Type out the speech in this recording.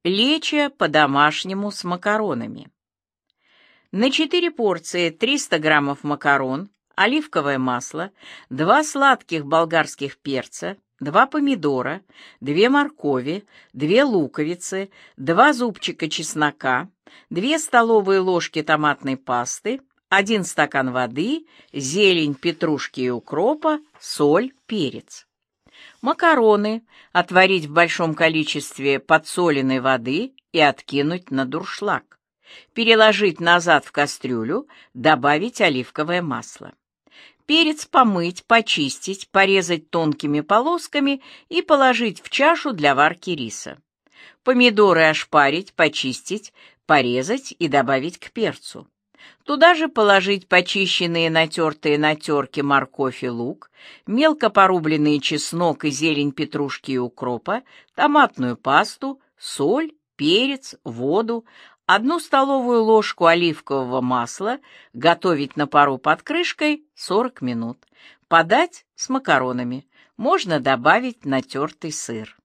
Лечо по-домашнему с макаронами. На 4 порции 300 граммов макарон, оливковое масло, 2 сладких болгарских перца, 2 помидора, 2 моркови, 2 луковицы, 2 зубчика чеснока, 2 столовые ложки томатной пасты, 1 стакан воды, зелень петрушки и укропа, соль, перец. Макароны отварить в большом количестве подсоленной воды и откинуть на дуршлаг. Переложить назад в кастрюлю, добавить оливковое масло. Перец помыть, почистить, порезать тонкими полосками и положить в чашу для варки риса. Помидоры ошпарить, почистить, порезать и добавить к перцу. Туда же положить почищенные натертые на терке морковь и лук, мелко порубленный чеснок и зелень петрушки и укропа, томатную пасту, соль, перец, воду, 1 столовую ложку оливкового масла, готовить на пару под крышкой 40 минут. Подать с макаронами. Можно добавить натертый сыр.